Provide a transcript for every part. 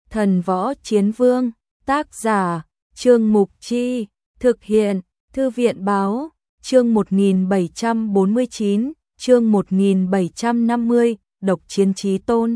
Thần Võ Chiến Vương, tác giả, Trương Mục Chi, thực hiện, Thư viện Báo, chương 1749, chương 1750, độc chiến chí tôn.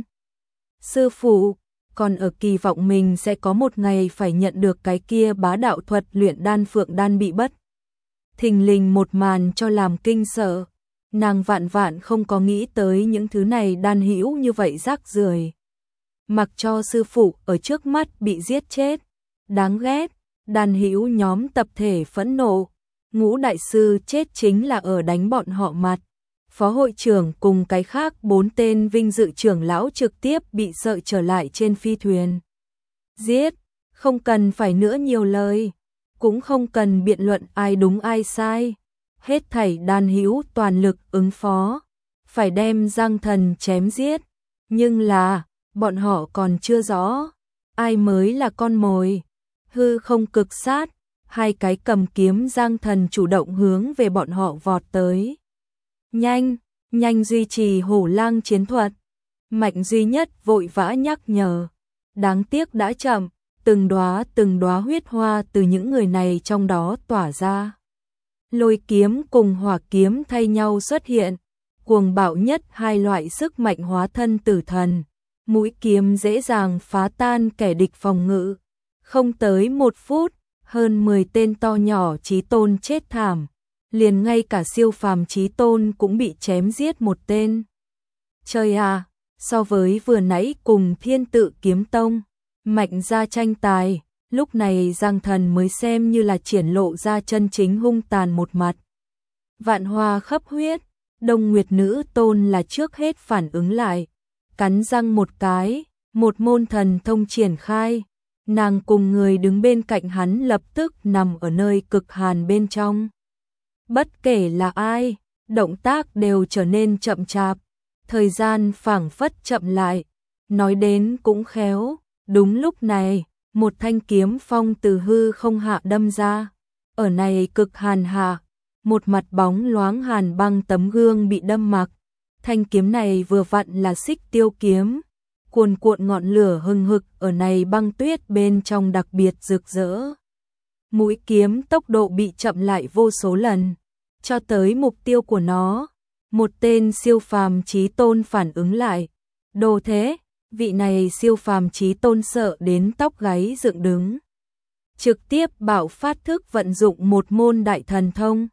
Sư phụ, còn ở kỳ vọng mình sẽ có một ngày phải nhận được cái kia bá đạo thuật luyện đan phượng đan bị bất thình lình một màn cho làm kinh sợ. Nàng vạn vạn không có nghĩ tới những thứ này đan hữu như vậy rác rưởi. Mặc cho sư phụ ở trước mắt bị giết chết, đáng ghét, đan hữu nhóm tập thể phẫn nộ. Ngũ đại sư chết chính là ở đánh bọn họ mặt. Phó hội trưởng cùng cái khác 4 tên vinh dự trưởng lão trực tiếp bị sợ trở lại trên phi thuyền. Giết, không cần phải nữa nhiều lời, cũng không cần biện luận ai đúng ai sai. Hết thảy đan hữu toàn lực ứng phó, phải đem Giang Thần chém giết. Nhưng là, bọn họ còn chưa rõ, ai mới là con mồi. Hư không cực sát, hai cái cầm kiếm Giang Thần chủ động hướng về bọn họ vọt tới. Nhanh, nhanh duy trì hổ lang chiến thuật. Mạnh duy nhất vội vã nhắc nhở. Đáng tiếc đã chậm, từng đóa huyết hoa từ những người này trong đó tỏa ra. Lôi kiếm cùng hỏa kiếm thay nhau xuất hiện, cuồng bạo nhất hai loại sức mạnh hóa thân tử thần. Mũi kiếm dễ dàng phá tan kẻ địch phòng ngự. Không tới 1 phút, hơn 10 tên to nhỏ chí tôn chết thảm. Liền ngay cả siêu phàm chí tôn cũng bị chém giết một tên. Trời à, so với vừa nãy cùng Thiên Tự Kiếm Tông, mạnh ra tranh tài, lúc này Giang Thần mới xem như là triển lộ ra chân chính hung tàn một mặt. Vạn hoa khắp huyết, Đông Nguyệt Nữ Tôn là trước hết phản ứng lại, cắn răng một cái, một môn thần thông triển khai. Nàng cùng người đứng bên cạnh hắn lập tức nằm ở nơi cực hàn bên trong. Bất kể là ai, động tác đều trở nên chậm chạp, thời gian phảng phất chậm lại. Nói đến cũng khéo, đúng lúc này, một thanh kiếm phong từ hư không hạ đâm ra. Ở này cực hàn hạ, một mặt bóng loáng hàn băng tấm gương bị đâm mặc. Thanh kiếm này vừa vặn là Xích Tiêu kiếm, cuồn cuộn ngọn lửa hừng hực ở này băng tuyết bên trong đặc biệt rực rỡ. Mũi kiếm tốc độ bị chậm lại vô số lần, cho tới mục tiêu của nó. Một tên siêu phàm chí tôn phản ứng lại. Đồ thế, vị này siêu phàm chí tôn sợ đến tóc gáy dựng đứng. Trực tiếp bạo phát thức vận dụng một môn đại thần thông.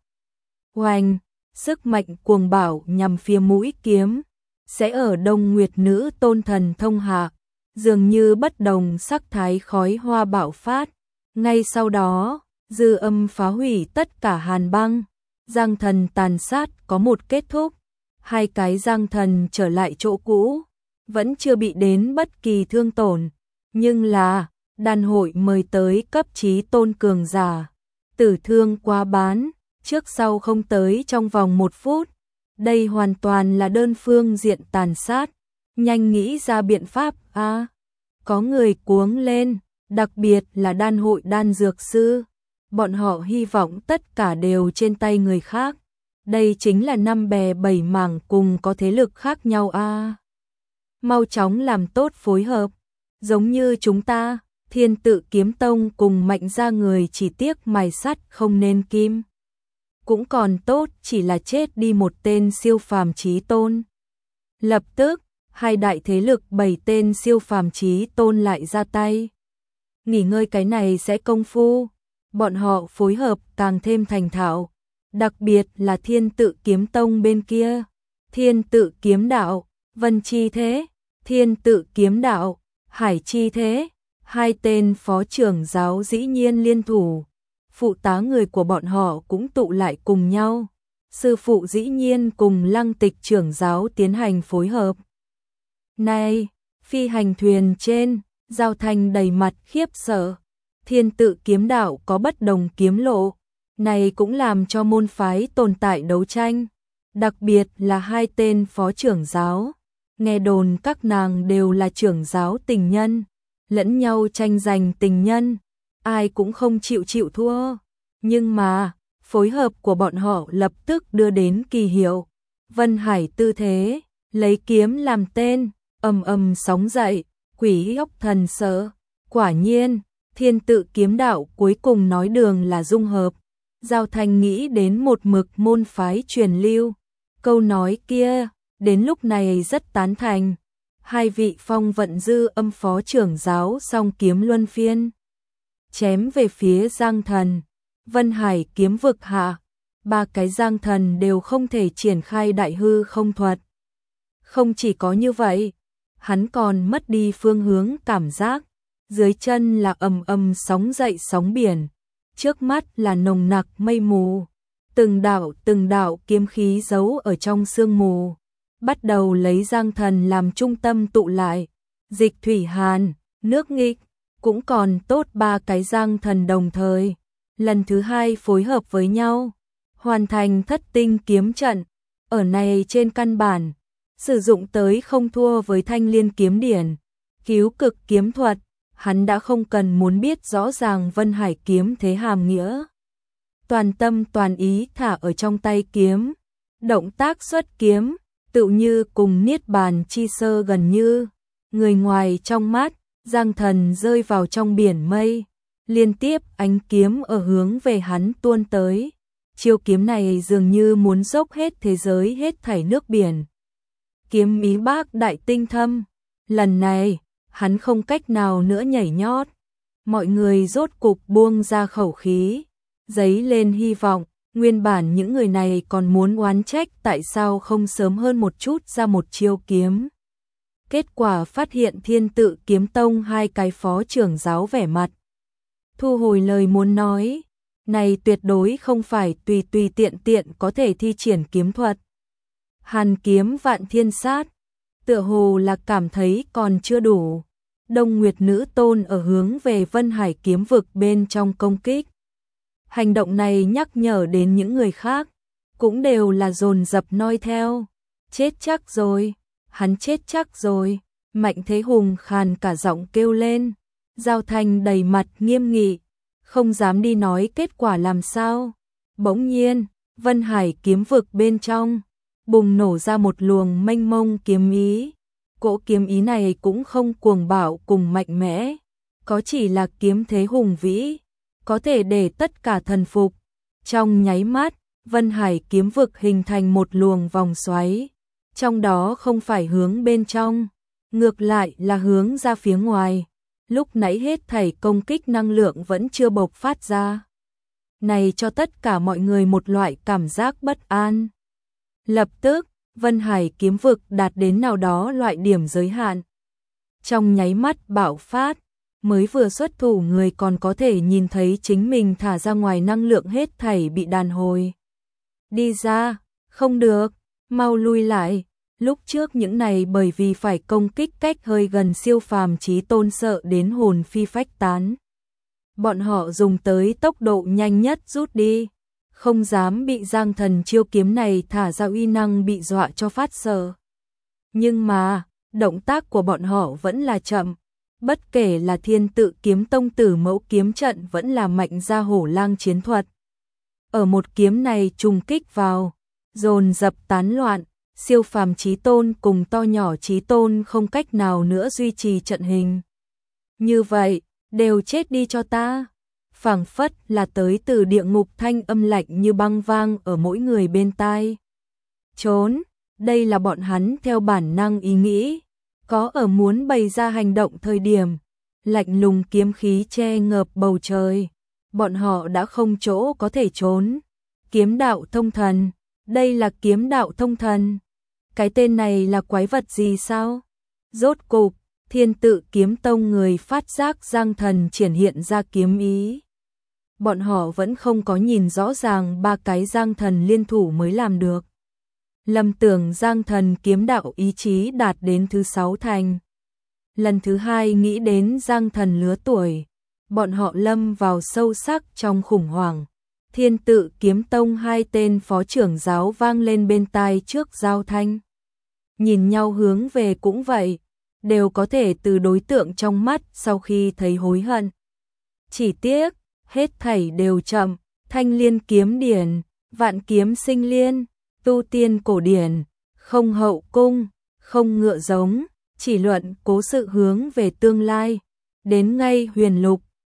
Oanh, sức mạnh cuồng bạo nhằm phía mũi kiếm, sẽ ở Đông Nguyệt Nữ Tôn thần thông hạ, dường như bất đồng sắc thái khói hoa bạo phát. Ngay sau đó, dư âm phá hủy tất cả hàn băng. Giang Thần tàn sát có một kết thúc, hai cái Giang Thần trở lại chỗ cũ, vẫn chưa bị đến bất kỳ thương tổn. Nhưng là, đan hội mời tới cấp chí tôn cường giả, tử thương quá bán, trước sau không tới trong vòng 1 phút. Đây hoàn toàn là đơn phương diện tàn sát, nhanh nghĩ ra biện pháp a. Có người cuống lên, đặc biệt là đan hội đan dược sư. Bọn họ hy vọng tất cả đều trên tay người khác. Đây chính là 5 bè 7 mảng cùng có thế lực khác nhau a. Mau chóng làm tốt phối hợp, giống như chúng ta, Thiên Tự Kiếm Tông cùng mạnh ra người chỉ tiếc mài sắt không nên kim. Cũng còn tốt chỉ là chết đi một tên siêu phàm chí tôn. Lập tức, hai đại thế lực 7 tên siêu phàm chí tôn lại ra tay. Nghỉ ngơi cái này sẽ công phu, bọn họ phối hợp càng thêm thành thạo, đặc biệt là Thiên Tự Kiếm Tông bên kia. Thiên Tự Kiếm Đạo, Vân Chi Thế, Thiên Tự Kiếm Đạo, Hải Chi Thế, hai tên phó trưởng giáo dĩ nhiên liên thủ. Phụ tá người của bọn họ cũng tụ lại cùng nhau. Sư phụ dĩ nhiên cùng Lăng Tịch trưởng giáo tiến hành phối hợp. Này, phi hành thuyền trên, Giao Thanh đầy mặt khiếp sợ. Thiên Tự Kiếm Đạo có bất đồng kiếm lộ, này cũng làm cho môn phái tồn tại đấu tranh. Đặc biệt là hai tên phó trưởng giáo. Nghe đồn các nàng đều là trưởng giáo tình nhân, lẫn nhau tranh giành tình nhân. Ai cũng không chịu thua, nhưng mà, phối hợp của bọn họ lập tức đưa đến kỳ hiệu. Vân Hải tư thế, lấy kiếm làm tên, ầm ầm sóng dậy, quỷ ốc thần sợ. Quả nhiên, thiên tự kiếm đạo cuối cùng nói đường là dung hợp. Giao Thanh nghĩ đến một mực môn phái truyền lưu. Câu nói kia, đến lúc này rất tán thành. Hai vị phong vận dư âm phó trưởng giáo song kiếm luân phiên. Chém về phía Giang Thần. Vân Hải kiếm vực hạ. Ba cái Giang Thần đều không thể triển khai đại hư không thuật. Không chỉ có như vậy, hắn còn mất đi phương hướng cảm giác. Dưới chân là ầm ầm sóng dậy sóng biển. Trước mắt là nồng nặc mây mù. Từng đạo kiếm khí giấu ở trong sương mù. Bắt đầu lấy Giang Thần làm trung tâm tụ lại. Dịch thủy hàn, nước nghịch, cũng còn tốt ba cái Giang Thần đồng thời. Lần thứ hai phối hợp với nhau. Hoàn thành thất tinh kiếm trận. Ở này trên căn bản, sử dụng tới không thua với Thanh Liên kiếm điển. Cứu cực kiếm thuật, hắn đã không cần muốn biết rõ ràng Vân Hải kiếm thế hàm nghĩa. Toàn tâm toàn ý thả ở trong tay kiếm. Động tác xuất kiếm, tựu như cùng niết bàn chi sơ gần như. Người ngoài trong mắt, Giang Thần rơi vào trong biển mây. Liên tiếp ánh kiếm ở hướng về hắn tuôn tới. Chiêu kiếm này dường như muốn dốc hết thế giới hết thảy nước biển. Kiếm ý bác đại tinh thâm. Lần này, hắn không cách nào nữa nhảy nhót. Mọi người rốt cục buông ra khẩu khí. Dấy lên hy vọng. Nguyên bản những người này còn muốn oán trách tại sao không sớm hơn một chút ra một chiêu kiếm. Kết quả phát hiện Thiên Tự Kiếm Tông hai cái phó trưởng giáo vẻ mặt. Thu hồi lời muốn nói. Này tuyệt đối không phải tùy tùy tiện tiện có thể thi triển kiếm thuật. Hàn kiếm vạn thiên sát. Tựa hồ là cảm thấy còn chưa đủ. Đông Nguyệt Nữ Tôn ở hướng về Vân Hải kiếm vực bên trong công kích. Hành động này nhắc nhở đến những người khác. Cũng đều là dồn dập noi theo. Chết chắc rồi. Hắn chết chắc rồi. Mạnh Thế Hùng khàn cả giọng kêu lên. Giao Thanh đầy mặt nghiêm nghị. Không dám đi nói kết quả làm sao. Bỗng nhiên, Vân Hải kiếm vực bên trong, bùng nổ ra một luồng mênh mông kiếm ý. Cỗ kiếm ý này cũng không cuồng bạo cùng mạnh mẽ, có chỉ là kiếm thế hùng vĩ, có thể để tất cả thần phục. Trong nháy mắt, Vân Hải kiếm vực hình thành một luồng vòng xoáy, trong đó không phải hướng bên trong, ngược lại là hướng ra phía ngoài. Lúc nãy hết thảy công kích năng lượng vẫn chưa bộc phát ra. Này cho tất cả mọi người một loại cảm giác bất an. Lập tức, Vân Hải kiếm vực đạt đến nào đó loại điểm giới hạn. Trong nháy mắt bạo phát, mới vừa xuất thủ người còn có thể nhìn thấy chính mình thả ra ngoài năng lượng hết thảy bị đàn hồi. Đi ra, không được, mau lui lại. Lúc trước những này bởi vì phải công kích cách hơi gần siêu phàm chí tôn sợ đến hồn phi phách tán. Bọn họ dùng tới tốc độ nhanh nhất rút đi, không dám bị Giang Thần chiêu kiếm này thả ra uy năng bị dọa cho phát sợ. Nhưng mà, động tác của bọn họ vẫn là chậm, bất kể là Thiên Tự Kiếm Tông Tử Mẫu kiếm trận vẫn là Mạnh Gia Hổ Lang chiến thuật. Ở một kiếm này trùng kích vào, dồn dập tán loạn. Siêu phàm chí tôn cùng to nhỏ chí tôn không cách nào nữa duy trì trận hình. Như vậy, đều chết đi cho ta. Phảng phất là tới từ địa ngục thanh âm lạnh như băng vang ở mỗi người bên tai. Trốn, đây là bọn hắn theo bản năng ý nghĩ. Có ở muốn bày ra hành động thời điểm. Lạnh lùng kiếm khí che ngợp bầu trời. Bọn họ đã không chỗ có thể trốn. Kiếm đạo thông thần. Đây là kiếm đạo thông thần. Cái tên này là quái vật gì sao? Rốt cục, Thiên Tự Kiếm Tông người phát giác Giang Thần triển hiện ra kiếm ý. Bọn họ vẫn không có nhìn rõ ràng ba cái Giang Thần liên thủ mới làm được. Lầm tưởng Giang Thần kiếm đạo ý chí đạt đến thứ 6 thành. Lần thứ 2 nghĩ đến Giang Thần lứa tuổi. Bọn họ lâm vào sâu sắc trong khủng hoảng. Thiên Tự Kiếm Tông hai tên phó trưởng giáo vang lên bên tai trước Giao Thanh. Nhìn nhau hướng về cũng vậy, đều có thể từ đối tượng trong mắt sau khi thấy hối hận. Chỉ tiếc, hết thảy đều chậm, Thanh Liên kiếm điển, Vạn kiếm sinh liên, tu tiên cổ điển, không hậu cung, không ngựa giống, chỉ luận cố sự hướng về tương lai. Đến ngay huyền lục,